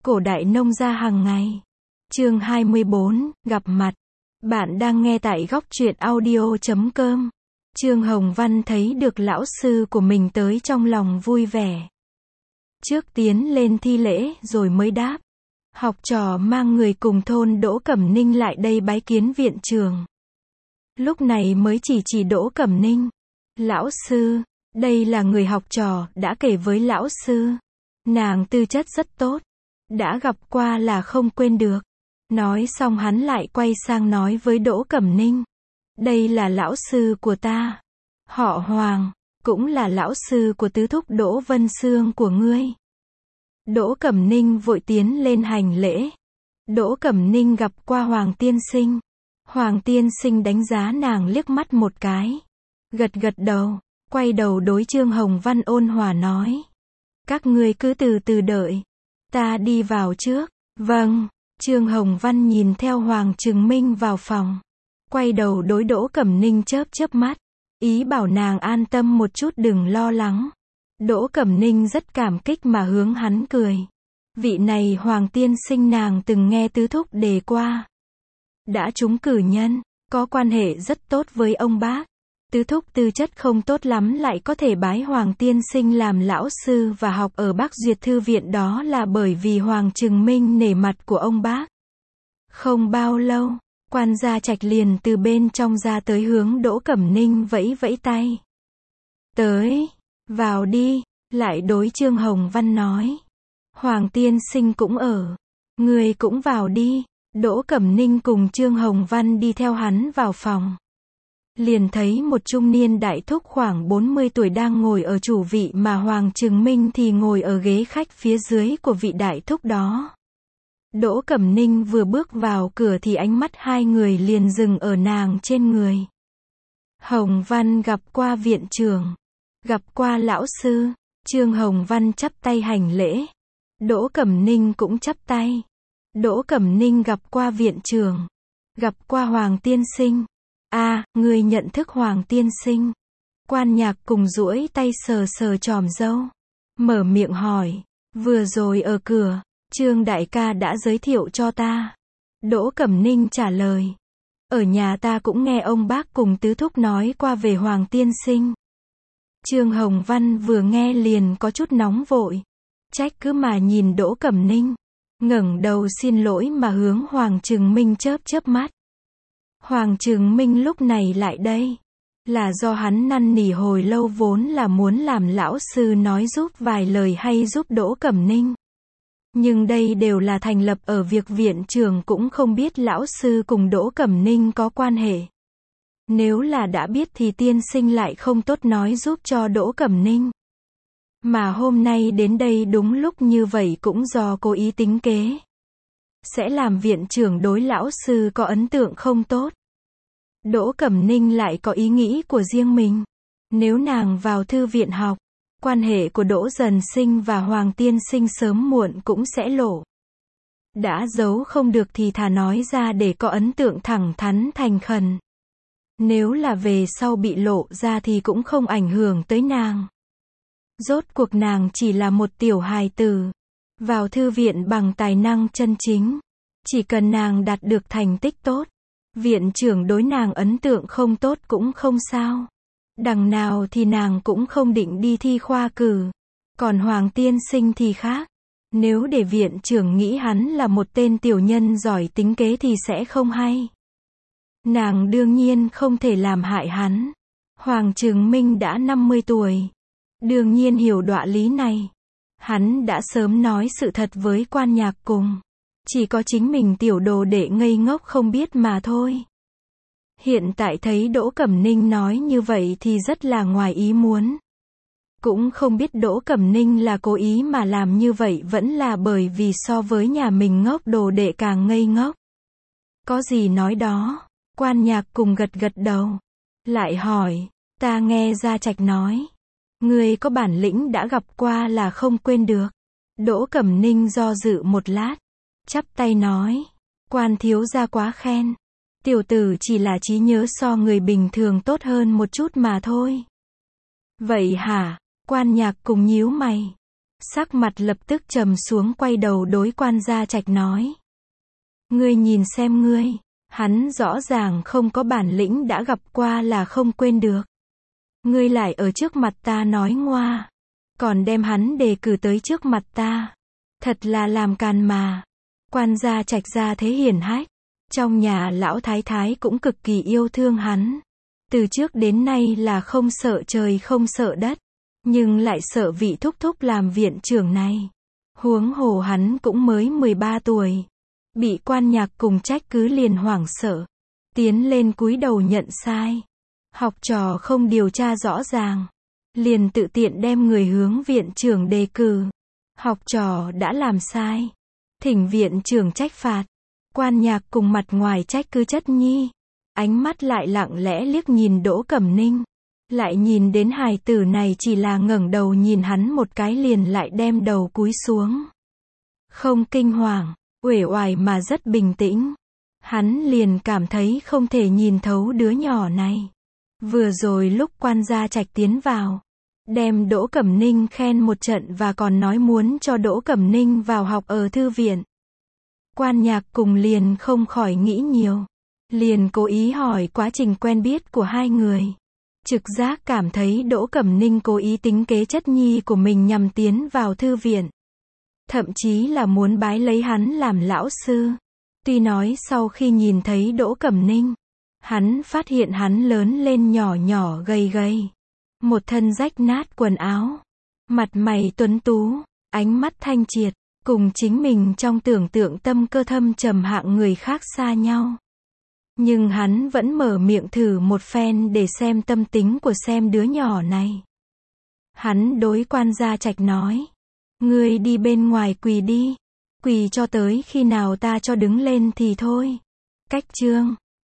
Cổ đại nông gia hàng ngày. Chương 24, gặp mặt. Bạn đang nghe tại góc truyện audio.com. Trương Hồng Văn thấy được lão sư của mình tới trong lòng vui vẻ. Trước tiến lên thi lễ rồi mới đáp. Học trò mang người cùng thôn Đỗ Cẩm Ninh lại đây bái kiến viện trưởng. Lúc này mới chỉ Đỗ Cẩm Ninh. Lão sư, đây là người học trò đã kể với lão sư. Nàng tư chất rất tốt. Đã gặp qua là không quên được. Nói xong hắn lại quay sang nói với Đỗ Cẩm Ninh. Đây là lão sư của ta. Họ Hoàng, cũng là lão sư của tứ thúc Đỗ Vân Xương của ngươi. Đỗ Cẩm Ninh vội tiến lên hành lễ. Đỗ Cẩm Ninh gặp qua Hoàng tiên sinh. Hoàng tiên sinh đánh giá nàng liếc mắt một cái. Gật đầu, quay đầu đối Trương Hồng Văn ôn hòa nói. Các ngươi cứ từ từ đợi. Ta đi vào trước. Vâng. Trương Hồng Văn nhìn theo Hoàng Trừng Minh vào phòng. Quay đầu đối Đỗ Cẩm Ninh chớp mắt. Ý bảo nàng an tâm một chút đừng lo lắng. Đỗ Cẩm Ninh rất cảm kích mà hướng hắn cười. Vị này Hoàng tiên sinh nàng từng nghe tứ thúc đề qua. Đã trúng cử nhân, có quan hệ rất tốt với ông bác. Tứ thúc tư chất không tốt lắm lại có thể bái Hoàng tiên sinh làm lão sư và học ở Bắc Duyệt Thư viện đó là bởi vì Hoàng Trừng Minh nể mặt của ông bác. Không bao lâu, quan gia Trạch liền từ bên trong ra tới hướng Đỗ Cẩm Ninh vẫy tay. Tới, vào đi, lại đối Trương Hồng Văn nói. Hoàng tiên sinh cũng ở, người cũng vào đi. Đỗ Cẩm Ninh cùng Trương Hồng Văn đi theo hắn vào phòng. Liền thấy một trung niên đại thúc khoảng 40 tuổi đang ngồi ở chủ vị mà Hoàng Trừng Minh thì ngồi ở ghế khách phía dưới của vị đại thúc đó. Đỗ Cẩm Ninh vừa bước vào cửa thì ánh mắt hai người liền dừng ở nàng trên người. Hồng Văn gặp qua viện trưởng. Gặp qua lão sư. Trương Hồng Văn chắp tay hành lễ. Đỗ Cẩm Ninh cũng chắp tay. Đỗ Cẩm Ninh gặp qua viện trưởng. Gặp qua Hoàng tiên sinh. Người nhận thức Hoàng tiên sinh. Quan Nhạc cùng duỗi tay sờ chòm râu. Mở miệng hỏi. Vừa rồi ở cửa, Trương đại ca đã giới thiệu cho ta. Đỗ Cẩm Ninh trả lời. Ở nhà ta cũng nghe ông bác cùng tứ thúc nói qua về Hoàng tiên sinh. Trương Hồng Văn vừa nghe liền có chút nóng vội. Trách cứ mà nhìn Đỗ Cẩm Ninh. Ngẩng đầu xin lỗi mà hướng Hoàng Trừng Minh chớp mắt. Hoàng Trừng Minh lúc này lại đây. Là do hắn năn nỉ hồi lâu vốn là muốn làm lão sư nói giúp vài lời hay giúp Đỗ Cẩm Ninh. Nhưng đây đều là thành lập ở việc viện trưởng cũng không biết lão sư cùng Đỗ Cẩm Ninh có quan hệ. Nếu là đã biết thì tiên sinh lại không tốt nói giúp cho Đỗ Cẩm Ninh. Mà hôm nay đến đây đúng lúc như vậy cũng do cố ý tính kế. Sẽ làm viện trưởng đối lão sư có ấn tượng không tốt. Đỗ Cẩm Ninh lại có ý nghĩ của riêng mình. Nếu nàng vào thư viện học, quan hệ của Đỗ Dần Sinh và Hoàng tiên sinh sớm muộn cũng sẽ lộ. Đã giấu không được thì thà nói ra để có ấn tượng thẳng thắn thành khẩn. Nếu là về sau bị lộ ra thì cũng không ảnh hưởng tới nàng. Rốt cuộc nàng chỉ là một tiểu hài tử. Vào thư viện bằng tài năng chân chính. Chỉ cần nàng đạt được thành tích tốt. Viện trưởng đối nàng ấn tượng không tốt cũng không sao. Đằng nào thì nàng cũng không định đi thi khoa cử. Còn Hoàng tiên sinh thì khác. Nếu để viện trưởng nghĩ hắn là một tên tiểu nhân giỏi tính kế thì sẽ không hay. Nàng đương nhiên không thể làm hại hắn. Hoàng Trừng Minh đã 50 tuổi. Đương nhiên hiểu đạo lý này. Hắn đã sớm nói sự thật với Quan Nhạc cùng. Chỉ có chính mình tiểu đồ đệ ngây ngốc không biết mà thôi. Hiện tại thấy Đỗ Cẩm Ninh nói như vậy thì rất là ngoài ý muốn. Cũng không biết Đỗ Cẩm Ninh là cố ý mà làm như vậy vẫn là bởi vì so với nhà mình ngốc đồ đệ càng ngây ngốc. Có gì nói đó. Quan Nhạc cùng gật đầu. Lại hỏi. Ta nghe Gia Trạch nói. Người có bản lĩnh đã gặp qua là không quên được. Đỗ Cẩm Ninh do dự một lát. Chắp tay nói. Quan thiếu gia quá khen. Tiểu tử chỉ là trí nhớ so người bình thường tốt hơn một chút mà thôi. Vậy hả? Quan Nhạc cùng nhíu mày. Sắc mặt lập tức trầm xuống, quay đầu đối Quan Gia Trạch nói. Ngươi nhìn xem ngươi, hắn rõ ràng không có bản lĩnh, đã gặp qua là không quên được. Ngươi lại ở trước mặt ta nói ngoa, còn đem hắn đề cử tới trước mặt ta. Thật là làm càn mà. Quan Gia Trạch gia thế hiển hách, trong nhà lão thái thái cũng cực kỳ yêu thương hắn. Từ trước đến nay là không sợ trời không sợ đất, nhưng lại sợ vị thúc thúc làm viện trưởng này. Huống hồ hắn cũng mới 13 tuổi. Bị Quan Nhạc cùng trách cứ liền hoảng sợ. Tiến lên cúi đầu nhận sai. Học trò không điều tra rõ ràng, liền tự tiện đem người hướng viện trưởng đề cử. Học trò đã làm sai, thỉnh viện trưởng trách phạt. Quan Nhạc cùng mặt ngoài trách cứ chất nhi, ánh mắt lại lặng lẽ liếc nhìn Đỗ Cẩm Ninh. Lại nhìn đến hài tử này chỉ là ngẩng đầu nhìn hắn một cái liền lại đem đầu cúi xuống. Không kinh hoàng, uể oải mà rất bình tĩnh. Hắn liền cảm thấy không thể nhìn thấu đứa nhỏ này. Vừa rồi lúc Quan Gia Trạch tiến vào, đem Đỗ Cẩm Ninh khen một trận và còn nói muốn cho Đỗ Cẩm Ninh vào học ở thư viện. Quan Nhạc cùng liền không khỏi nghĩ nhiều. Liền cố ý hỏi quá trình quen biết của hai người. Trực giác cảm thấy Đỗ Cẩm Ninh cố ý tính kế chất nhi của mình nhằm tiến vào thư viện. Thậm chí là muốn bái lấy hắn làm lão sư. Tuy nói sau khi nhìn thấy Đỗ Cẩm Ninh, hắn phát hiện hắn lớn lên nhỏ nhỏ gầy gầy. Một thân rách nát quần áo. Mặt mày tuấn tú, ánh mắt thanh triệt, cùng chính mình trong tưởng tượng tâm cơ thâm trầm hạng người khác xa nhau. Nhưng hắn vẫn mở miệng thử một phen để xem tâm tính của xem đứa nhỏ này. Hắn đối Quan Gia Trạch nói. Ngươi đi bên ngoài quỳ đi. Quỳ cho tới khi nào ta cho đứng lên thì thôi. Cách chương